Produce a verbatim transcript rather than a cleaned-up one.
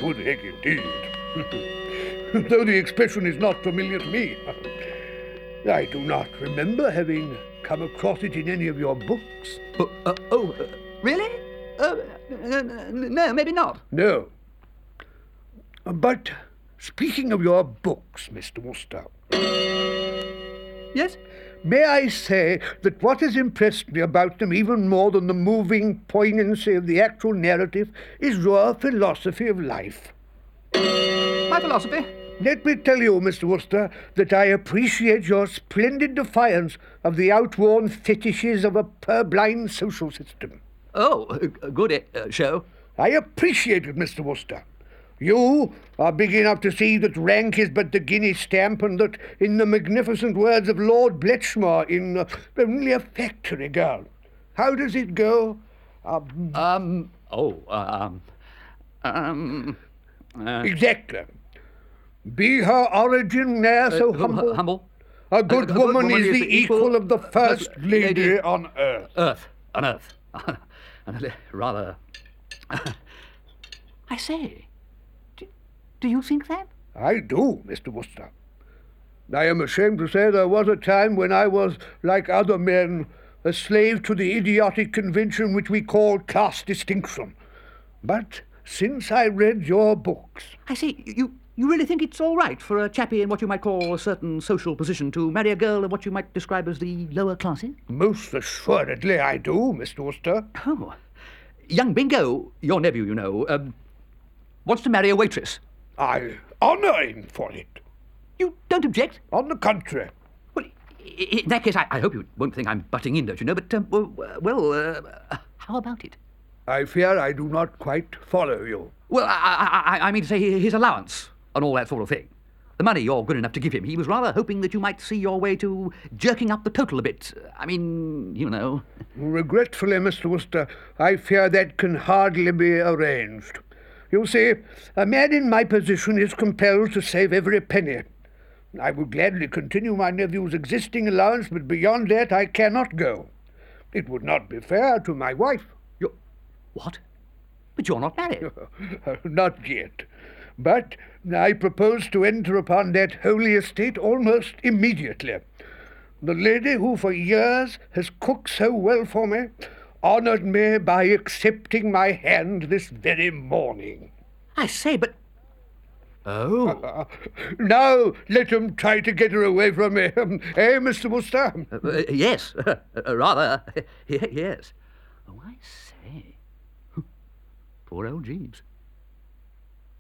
good egg indeed. Though the expression is not familiar to me. I do not remember having come across it in any of your books. Oh, uh, oh uh, really? Uh, no, maybe not. No. But speaking of your books, Mister Wooster. Yes? May I say that what has impressed me about them even more than the moving poignancy of the actual narrative is your philosophy of life. My philosophy? Let me tell you, Mister Wooster, that I appreciate your splendid defiance of the outworn fetishes of a purblind social system. Oh, good uh, show. I appreciate it, Mister Wooster. You are big enough to see that rank is but the guinea stamp, and that, in the magnificent words of Lord Bletchmore in uh, Only a Factory Girl, how does it go? Um, um oh, um, um... Uh, exactly. Be her origin ne'er so uh, humble. Humble. A good, a, a woman, good woman is, is the equal, equal of the first lady, lady on earth. Earth, on earth. And rather... I say, do, do you think that? I do, Mister Wooster. I am ashamed to say there was a time when I was, like other men, a slave to the idiotic convention which we call class distinction. But since I read your books... I see, you... You really think it's all right for a chappie in what you might call a certain social position to marry a girl of what you might describe as the lower classes? Most assuredly I do, Mister Wooster. Oh. Young Bingo, your nephew, you know, um, wants to marry a waitress. I honour him for it. You don't object? On the contrary. Well, in that case, I, I hope you won't think I'm butting in, don't you know, but, um, well, well uh, how about it? I fear I do not quite follow you. Well, I, I, I mean to say his allowance and all that sort of thing. The money you're good enough to give him. He was rather hoping that you might see your way to jerking up the total a bit. I mean, you know. Regretfully, Mister Wooster, I fear that can hardly be arranged. You see, a man in my position is compelled to save every penny. I would gladly continue my nephew's existing allowance, but beyond that I cannot go. It would not be fair to my wife. You're... What? But you're not married. Not yet. But I propose to enter upon that holy estate almost immediately. The lady who for years has cooked so well for me honoured me by accepting my hand this very morning. I say, but... Oh. Now let him try to get her away from me. Eh, Mister Wooster? Uh, uh, yes, uh, rather. Yes. Oh, I say. Poor old Jeeves.